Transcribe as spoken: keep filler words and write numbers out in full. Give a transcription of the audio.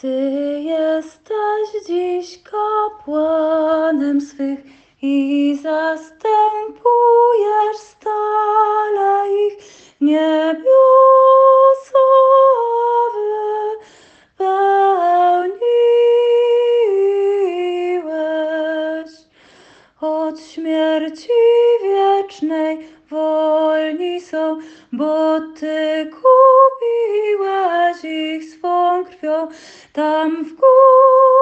Ty jesteś dziś kapłanem swych i zastępujesz stale ich niebiosowe. Pełniłeś od śmierci wiecznej wolni są, bo Ty kupiłeś ich swą krwią tam w górze.